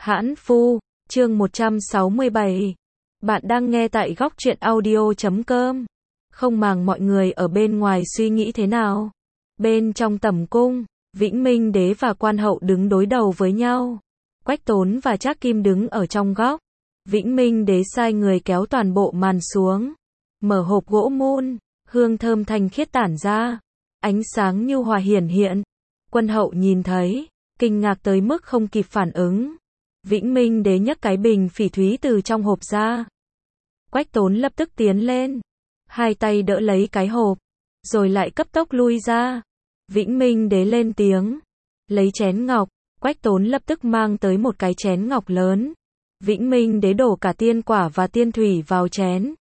Hãn Phu, chương 167. Bạn đang nghe tại góc truyện audio.com. Không màng mọi người ở bên ngoài suy nghĩ thế nào. Bên trong tẩm cung, Vĩnh Minh Đế và Quan Hậu đứng đối đầu với nhau. Quách Tốn và Trác Kim đứng ở trong góc. Vĩnh Minh Đế sai người kéo toàn bộ màn xuống. Mở hộp gỗ mun, hương thơm thanh khiết tản ra. Ánh sáng nhu hòa hiển hiện. Quân Hậu nhìn thấy, kinh ngạc tới mức không kịp phản ứng. Vĩnh Minh Đế nhấc cái bình phỉ thúy từ trong hộp ra. Quách Tốn lập tức tiến lên, hai tay đỡ lấy cái hộp, rồi lại cấp tốc lui ra. Vĩnh Minh Đế lên tiếng, lấy chén ngọc. Quách Tốn lập tức mang tới một cái chén ngọc lớn. Vĩnh Minh Đế đổ cả tiên quả và tiên thủy vào chén.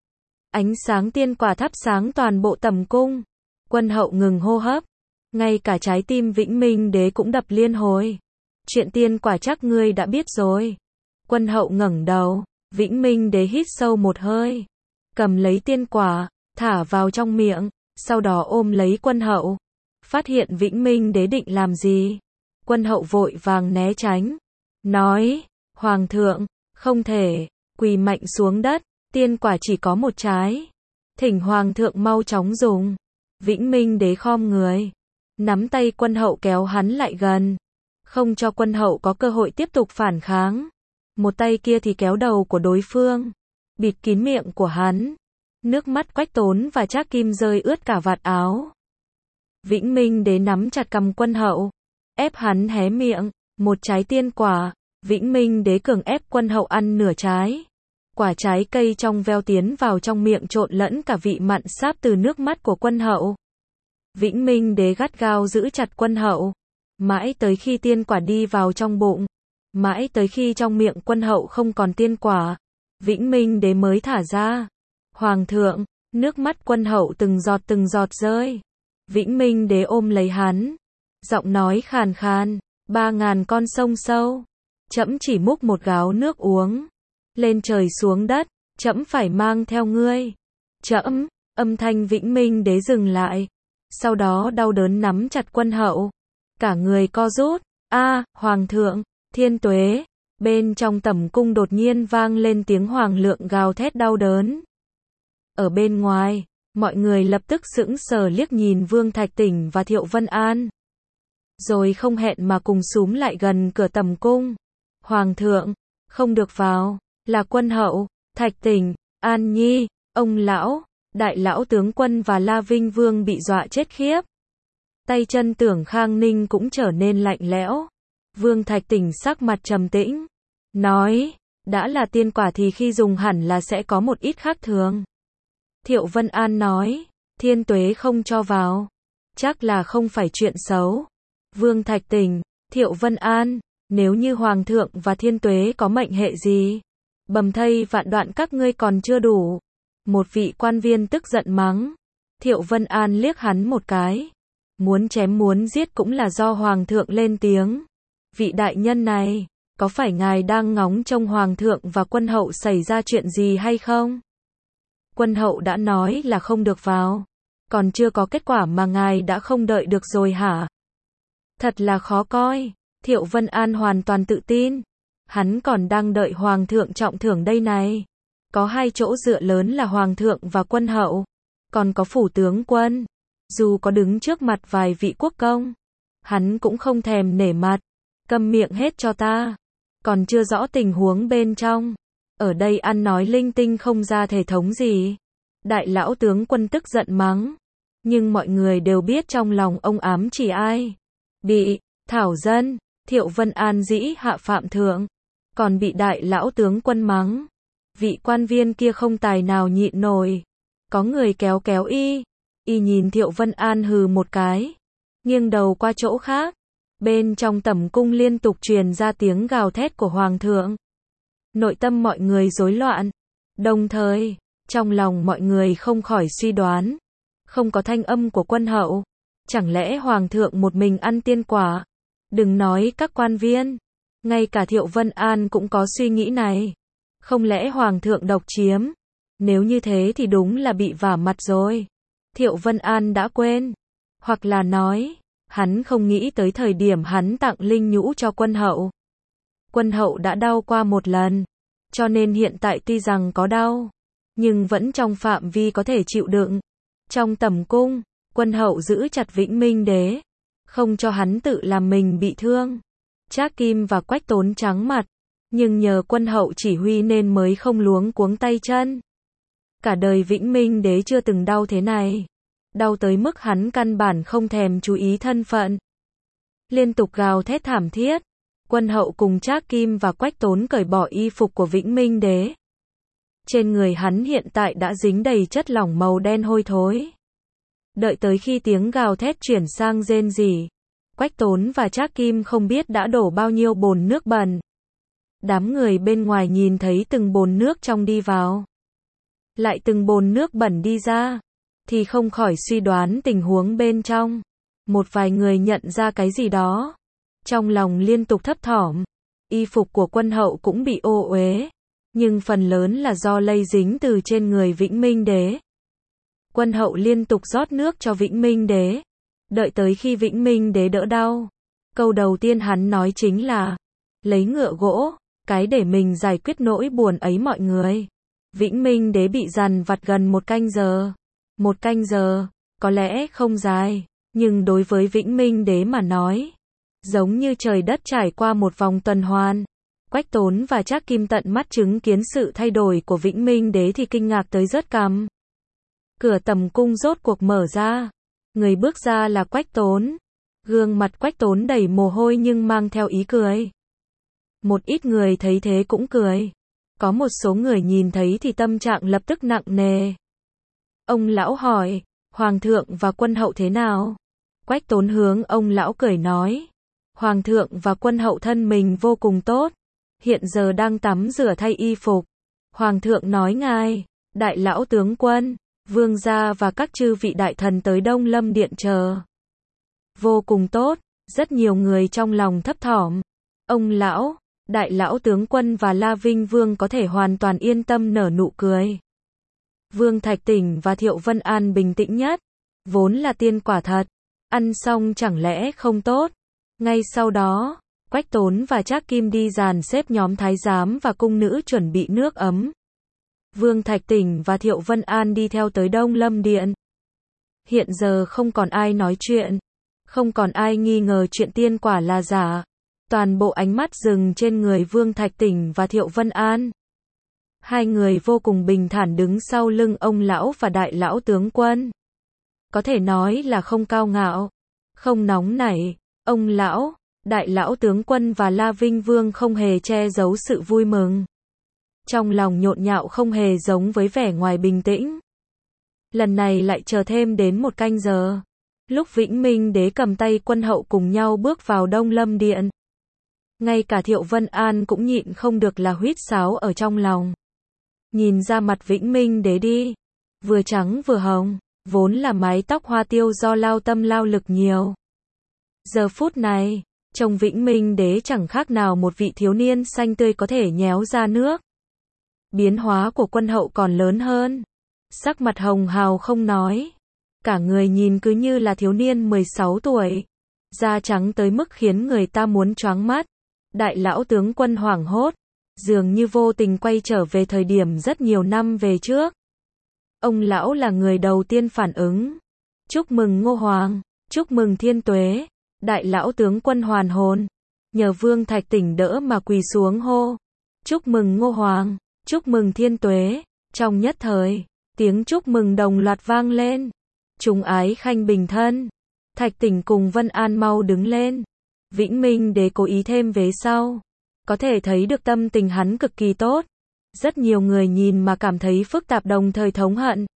Ánh sáng tiên quả thắp sáng toàn bộ tẩm cung. Quân Hậu ngừng hô hấp, ngay cả trái tim Vĩnh Minh Đế cũng đập liên hồi. Chuyện tiên quả chắc ngươi đã biết rồi. Quân Hậu ngẩng đầu, Vĩnh Minh Đế hít sâu một hơi, cầm lấy tiên quả, thả vào trong miệng, sau đó ôm lấy Quân Hậu. Phát hiện Vĩnh Minh Đế định làm gì, Quân Hậu vội vàng né tránh, nói, Hoàng thượng, không thể, quỳ mạnh xuống đất, tiên quả chỉ có một trái. Thỉnh Hoàng thượng mau chóng dùng. Vĩnh Minh Đế khom người, nắm tay Quân Hậu kéo hắn lại gần, không cho Quân Hậu có cơ hội tiếp tục phản kháng. Một tay kia thì kéo đầu của đối phương, bịt kín miệng của hắn. Nước mắt Quách Tốn và Trác Kim rơi ướt cả vạt áo. Vĩnh Minh Đế nắm chặt cằm Quân Hậu, ép hắn hé miệng, một trái tiên quả. Vĩnh Minh Đế cường ép Quân Hậu ăn nửa trái. Quả trái cây trong veo tiến vào trong miệng trộn lẫn cả vị mặn sáp từ nước mắt của Quân Hậu. Vĩnh Minh Đế gắt gao giữ chặt Quân Hậu, mãi tới khi tiên quả đi vào trong bụng, mãi tới khi trong miệng Quân Hậu không còn tiên quả, Vĩnh Minh Đế mới thả ra. Hoàng thượng, nước mắt Quân Hậu từng giọt rơi. Vĩnh Minh Đế ôm lấy hắn, giọng nói khàn khàn, 3000 con sông sâu, trẫm chỉ múc một gáo nước uống. Lên trời xuống đất, trẫm phải mang theo ngươi. Trẫm, âm thanh Vĩnh Minh Đế dừng lại, sau đó đau đớn nắm chặt Quân Hậu, cả người co rút. Hoàng thượng, thiên tuế. Bên trong tẩm cung đột nhiên vang lên tiếng hoàng lượng gào thét đau đớn. Ở bên ngoài, mọi người lập tức sững sờ liếc nhìn Vương Thạch Tỉnh và Thiệu Vân An, rồi không hẹn mà cùng xúm lại gần cửa tẩm cung. Hoàng thượng, không được vào. Là Quân Hậu, Thạch Tỉnh, An Nhi, ông lão, đại lão tướng quân và La Vinh Vương bị dọa chết khiếp. Tay chân Tưởng Khang Ninh cũng trở nên lạnh lẽo. Vương Thạch Tỉnh sắc mặt trầm tĩnh, nói, đã là tiên quả thì khi dùng hẳn là sẽ có một ít khác thường. Thiệu Vân An nói, thiên tuế không cho vào, chắc là không phải chuyện xấu. Vương Thạch Tỉnh, Thiệu Vân An, nếu như Hoàng thượng và thiên tuế có mệnh hệ gì, bầm thây vạn đoạn các ngươi còn chưa đủ. Một vị quan viên tức giận mắng. Thiệu Vân An liếc hắn một cái, muốn chém muốn giết cũng là do Hoàng thượng lên tiếng. Vị đại nhân này, có phải ngài đang ngóng trông Hoàng thượng và Quân Hậu xảy ra chuyện gì hay không? Quân Hậu đã nói là không được vào, còn chưa có kết quả mà ngài đã không đợi được rồi hả? Thật là khó coi. Thiệu Vân An hoàn toàn tự tin, hắn còn đang đợi Hoàng thượng trọng thưởng đây này. Có hai chỗ dựa lớn là Hoàng thượng và Quân Hậu, còn có phủ tướng quân. Dù có đứng trước mặt vài vị quốc công, hắn cũng không thèm nể mặt. Câm miệng hết cho ta. Còn chưa rõ tình huống bên trong, ở đây ăn nói linh tinh không ra thể thống gì. Đại lão tướng quân tức giận mắng, nhưng mọi người đều biết trong lòng ông ám chỉ ai. Bị Thảo Dân, Thiệu Vân An dĩ hạ phạm thượng, còn bị đại lão tướng quân mắng. Vị quan viên kia không tài nào nhịn nổi, có người kéo kéo y nhìn Thiệu Vân An hừ một cái, nghiêng đầu qua chỗ khác. Bên trong tẩm cung liên tục truyền ra tiếng gào thét của Hoàng thượng. Nội tâm mọi người rối loạn, đồng thời, trong lòng mọi người không khỏi suy đoán, không có thanh âm của Quân Hậu, chẳng lẽ Hoàng thượng một mình ăn tiên quả? Đừng nói các quan viên, ngay cả Thiệu Vân An cũng có suy nghĩ này. Không lẽ Hoàng thượng độc chiếm? Nếu như thế thì đúng là bị vả mặt rồi. Thiệu Vân An đã quên, hoặc là nói, hắn không nghĩ tới thời điểm hắn tặng linh nhũ cho Quân Hậu, Quân hậu đã đau qua một lần, cho nên hiện tại tuy rằng có đau, nhưng vẫn trong phạm vi có thể chịu đựng. Trong tầm cung, Quân hậu giữ chặt Vĩnh Minh Đế, không cho hắn tự làm mình bị thương. Trác Kim và Quách Tốn trắng mặt, nhưng nhờ Quân hậu chỉ huy nên mới không luống cuống tay chân. Cả đời Vĩnh Minh Đế chưa từng đau thế này, đau tới mức hắn căn bản không thèm chú ý thân phận. Liên tục gào thét thảm thiết, Quân hậu cùng Trác Kim và Quách Tốn cởi bỏ y phục của Vĩnh Minh Đế. Trên người hắn hiện tại đã dính đầy chất lỏng màu đen hôi thối. Đợi tới khi tiếng gào thét chuyển sang rên rỉ, Quách Tốn và Trác Kim không biết đã đổ bao nhiêu bồn nước bẩn. Đám người bên ngoài nhìn thấy từng bồn nước trong đi vào, lại từng bồn nước bẩn đi ra, thì không khỏi suy đoán tình huống bên trong. Một vài người nhận ra cái gì đó, trong lòng liên tục thấp thỏm. Y phục của Quân hậu cũng bị ô uế, nhưng phần lớn là do lây dính từ trên người Vĩnh Minh Đế. Quân hậu liên tục rót nước cho Vĩnh Minh Đế. Đợi tới khi Vĩnh Minh Đế đỡ đau, câu đầu tiên hắn nói chính là: lấy ngựa gỗ, cái để mình giải quyết nỗi buồn ấy mọi người. Vĩnh Minh Đế bị dằn vặt gần 1 canh giờ. 1 canh giờ, có lẽ không dài, nhưng đối với Vĩnh Minh Đế mà nói, giống như trời đất trải qua một vòng tuần hoàn. Quách Tốn và Trác Kim tận mắt chứng kiến sự thay đổi của Vĩnh Minh Đế thì kinh ngạc tới rớt cằm. Cửa tầm cung rốt cuộc mở ra. Người bước ra là Quách Tốn. Gương mặt Quách Tốn đầy mồ hôi nhưng mang theo ý cười. Một ít người thấy thế cũng cười. Có một số người nhìn thấy thì tâm trạng lập tức nặng nề. Ông lão hỏi, Hoàng thượng và Quân hậu thế nào? Quách Tốn hướng ông lão cười nói, Hoàng thượng và Quân hậu thân mình vô cùng tốt, hiện giờ đang tắm rửa thay y phục. Hoàng thượng nói ngài, đại lão tướng quân, vương gia và các chư vị đại thần tới Đông Lâm Điện chờ. Vô cùng tốt, rất nhiều người trong lòng thấp thỏm. Ông lão, đại lão tướng quân và La Vinh Vương có thể hoàn toàn yên tâm nở nụ cười. Vương Thạch Tỉnh và Thiệu Vân An bình tĩnh nhất, vốn là tiên quả thật, ăn xong chẳng lẽ không tốt. Ngay sau đó, Quách Tốn và Trác Kim đi dàn xếp nhóm thái giám và cung nữ chuẩn bị nước ấm. Vương Thạch Tỉnh và Thiệu Vân An đi theo tới Đông Lâm Điện. Hiện giờ không còn ai nói chuyện, không còn ai nghi ngờ chuyện tiên quả là giả. Toàn bộ ánh mắt dừng trên người Vương Thạch Tỉnh và Thiệu Vân An. Hai người vô cùng bình thản đứng sau lưng ông lão và đại lão tướng quân. Có thể nói là không cao ngạo, không nóng nảy. Ông lão, đại lão tướng quân và La Vinh Vương không hề che giấu sự vui mừng. Trong lòng nhộn nhạo không hề giống với vẻ ngoài bình tĩnh. Lần này lại chờ thêm đến 1 canh giờ. Lúc Vĩnh Minh Đế cầm tay Quân hậu cùng nhau bước vào Đông Lâm Điện. Ngay cả Thiệu Vân An cũng nhịn không được là huýt sáo ở trong lòng. Nhìn ra mặt Vĩnh Minh Đế đi, vừa trắng vừa hồng, vốn là mái tóc hoa tiêu do lao tâm lao lực nhiều. Giờ phút này, trông Vĩnh Minh Đế chẳng khác nào một vị thiếu niên xanh tươi có thể nhéo ra nước. Biến hóa của Quân hậu còn lớn hơn. Sắc mặt hồng hào không nói. Cả người nhìn cứ như là thiếu niên 16 tuổi. Da trắng tới mức khiến người ta muốn choáng mắt. Đại lão tướng quân hoảng hốt, dường như vô tình quay trở về thời điểm rất nhiều năm về trước. Ông lão là người đầu tiên phản ứng. Chúc mừng Ngô Hoàng, chúc mừng thiên tuế. Đại lão tướng quân hoàn hồn, nhờ Vương Thạch Tỉnh đỡ mà quỳ xuống hô. Chúc mừng Ngô Hoàng, chúc mừng thiên tuế. Trong nhất thời, tiếng chúc mừng đồng loạt vang lên. Chúng ái khanh bình thân. Thạch Tỉnh cùng Vân An mau đứng lên. Vĩnh Minh Đế cố ý thêm vế sau. Có thể thấy được tâm tình hắn cực kỳ tốt. Rất nhiều người nhìn mà cảm thấy phức tạp đồng thời thống hận.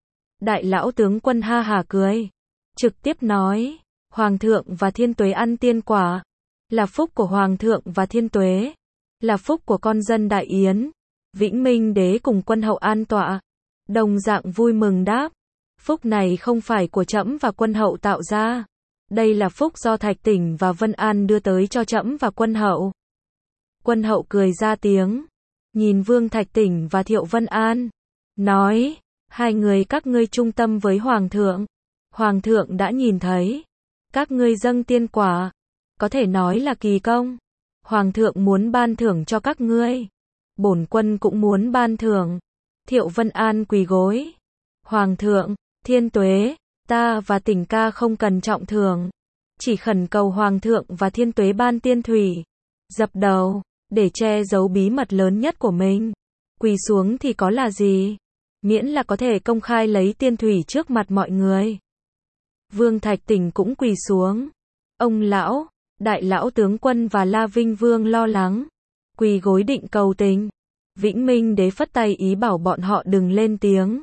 Đại lão tướng quân ha hả cười, trực tiếp nói, Hoàng thượng và thiên tuế ăn tiên quả, là phúc của Hoàng thượng và thiên tuế, là phúc của con dân Đại Yến. Vĩnh Minh Đế cùng Quân hậu an tọa, đồng dạng vui mừng đáp, phúc này không phải của trẫm và Quân hậu tạo ra, đây là phúc do Thạch Tỉnh và Vân An đưa tới cho trẫm và Quân hậu. Quân hậu cười ra tiếng, nhìn Vương Thạch Tỉnh và Thiệu Vân An, nói, hai người các ngươi trung tâm với Hoàng thượng đã nhìn thấy, các ngươi dâng tiên quả, có thể nói là kỳ công. Hoàng thượng muốn ban thưởng cho các ngươi. Bổn quân cũng muốn ban thưởng. Thiệu Vân An quỳ gối. Hoàng thượng, Thiên Tuế, ta và Tỉnh ca không cần trọng thưởng. Chỉ khẩn cầu Hoàng thượng và Thiên Tuế ban tiên thủy. Dập đầu, để che giấu bí mật lớn nhất của mình. Quỳ xuống thì có là gì? Miễn là có thể công khai lấy tiên thủy trước mặt mọi người. Vương Thạch Tỉnh cũng quỳ xuống. Ông lão, đại lão tướng quân và La Vinh Vương lo lắng. Quỳ gối định cầu tình. Vĩnh Minh Đế phất tay ý bảo bọn họ đừng lên tiếng.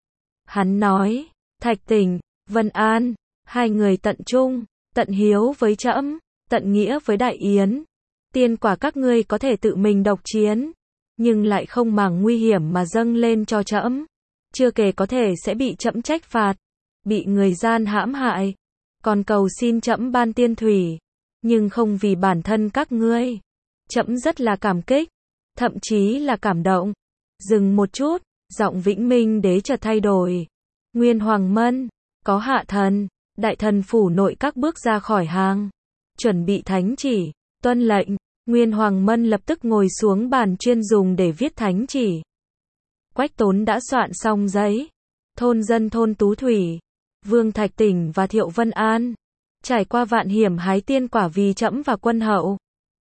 Hắn nói, Thạch Tỉnh, Vân An, hai người tận trung, tận hiếu với trẫm, tận nghĩa với Đại Yến. Tiên quả các ngươi có thể tự mình độc chiến, nhưng lại không màng nguy hiểm mà dâng lên cho trẫm. Chưa kể có thể sẽ bị trẫm trách phạt, bị người gian hãm hại. Còn cầu xin trẫm ban tiên thủy, nhưng không vì bản thân các ngươi. Trẫm rất là cảm kích, thậm chí là cảm động. Dừng một chút, giọng Vĩnh Minh Đế chợt thay đổi. Nguyên Hoàng Mân, có hạ thần, đại thần phủ nội các bước ra khỏi hàng, chuẩn bị thánh chỉ, tuân lệnh. Nguyên Hoàng Mân lập tức ngồi xuống bàn chuyên dùng để viết thánh chỉ. Quách Tốn đã soạn xong giấy. Thôn dân thôn Tú Thủy, Vương Thạch Tỉnh và Thiệu Vân An, trải qua vạn hiểm hái tiên quả vì trẫm và quân hậu.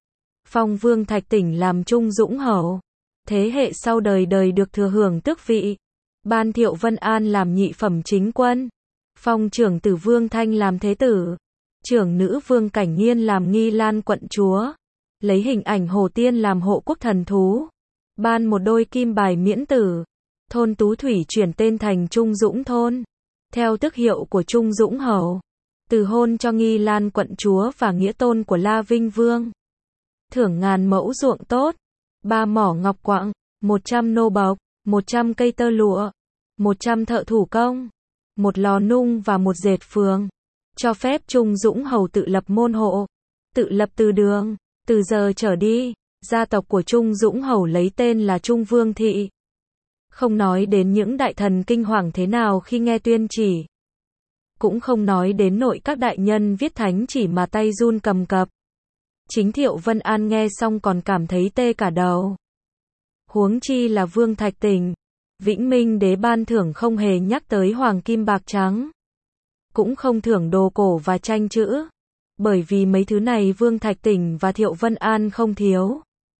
Phong Vương Thạch Tỉnh làm trung dũng hậu, thế hệ sau đời đời được thừa hưởng tước vị. Ban Thiệu Vân An làm nhị phẩm chính quân. Phong trưởng tử Vương Thanh làm thế tử. Trưởng nữ Vương Cảnh Nhiên làm Nghi Lan quận chúa. Lấy hình ảnh Hồ Tiên làm hộ quốc thần thú. Ban một đôi kim bài miễn tử. Thôn Tú Thủy chuyển tên thành Trung Dũng thôn, theo tước hiệu của Trung Dũng hầu. Từ hôn cho Nghi Lan quận chúa và nghĩa tôn của La Vinh Vương. Thưởng 1000 mẫu ruộng tốt, 3 mỏ ngọc quặng, 100 nô bộc, 100 cây tơ lụa, 100 thợ thủ công, 1 lò nung và 1 dệt phường. Cho phép Trung Dũng hầu tự lập môn hộ, tự lập từ đường. Từ giờ trở đi, gia tộc của Trung Dũng hầu lấy tên là Trung Vương Thị. Không nói đến những đại thần kinh hoàng thế nào khi nghe tuyên chỉ. Cũng không nói đến nội các đại nhân viết thánh chỉ mà tay run cầm cập. Chính Thiệu Vân An nghe xong còn cảm thấy tê cả đầu. Huống chi là Vương Thạch Tỉnh. Vĩnh Minh Đế ban thưởng không hề nhắc tới hoàng kim bạc trắng. Cũng không thưởng đồ cổ và tranh chữ. Bởi vì mấy thứ này Vương Thạch Tỉnh và Thiệu Vân An không thiếu.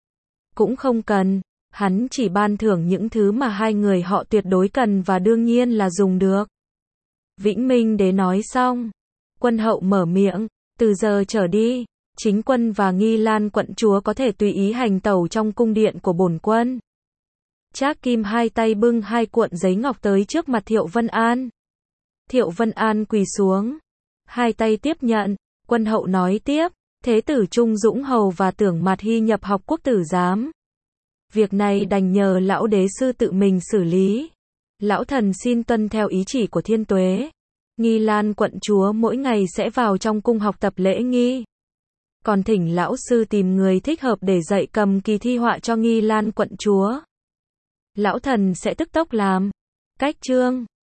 Cũng không cần. Hắn chỉ ban thưởng những thứ mà hai người họ tuyệt đối cần và đương nhiên là dùng được. Vĩnh Minh Đế nói xong. Quân hậu mở miệng. Từ giờ trở đi, chính quân và Nghi Lan quận chúa có thể tùy ý hành tẩu trong cung điện của bổn quân. Trác Kim hai tay bưng 2 cuộn giấy ngọc tới trước mặt Thiệu Vân An. Thiệu Vân An quỳ xuống. 2 tay tiếp nhận. Quân hậu nói tiếp. Thế tử Trung Dũng hầu và Tưởng Mạt Hy nhập học quốc tử giám. Việc này đành nhờ lão đế sư tự mình xử lý. Lão thần xin tuân theo ý chỉ của Thiên Tuế. Nghi Lan quận chúa mỗi ngày sẽ vào trong cung học tập lễ nghi. Còn thỉnh lão sư tìm người thích hợp để dạy cầm kỳ thi họa cho Nghi Lan quận chúa. Lão thần sẽ tức tốc làm. Cách chương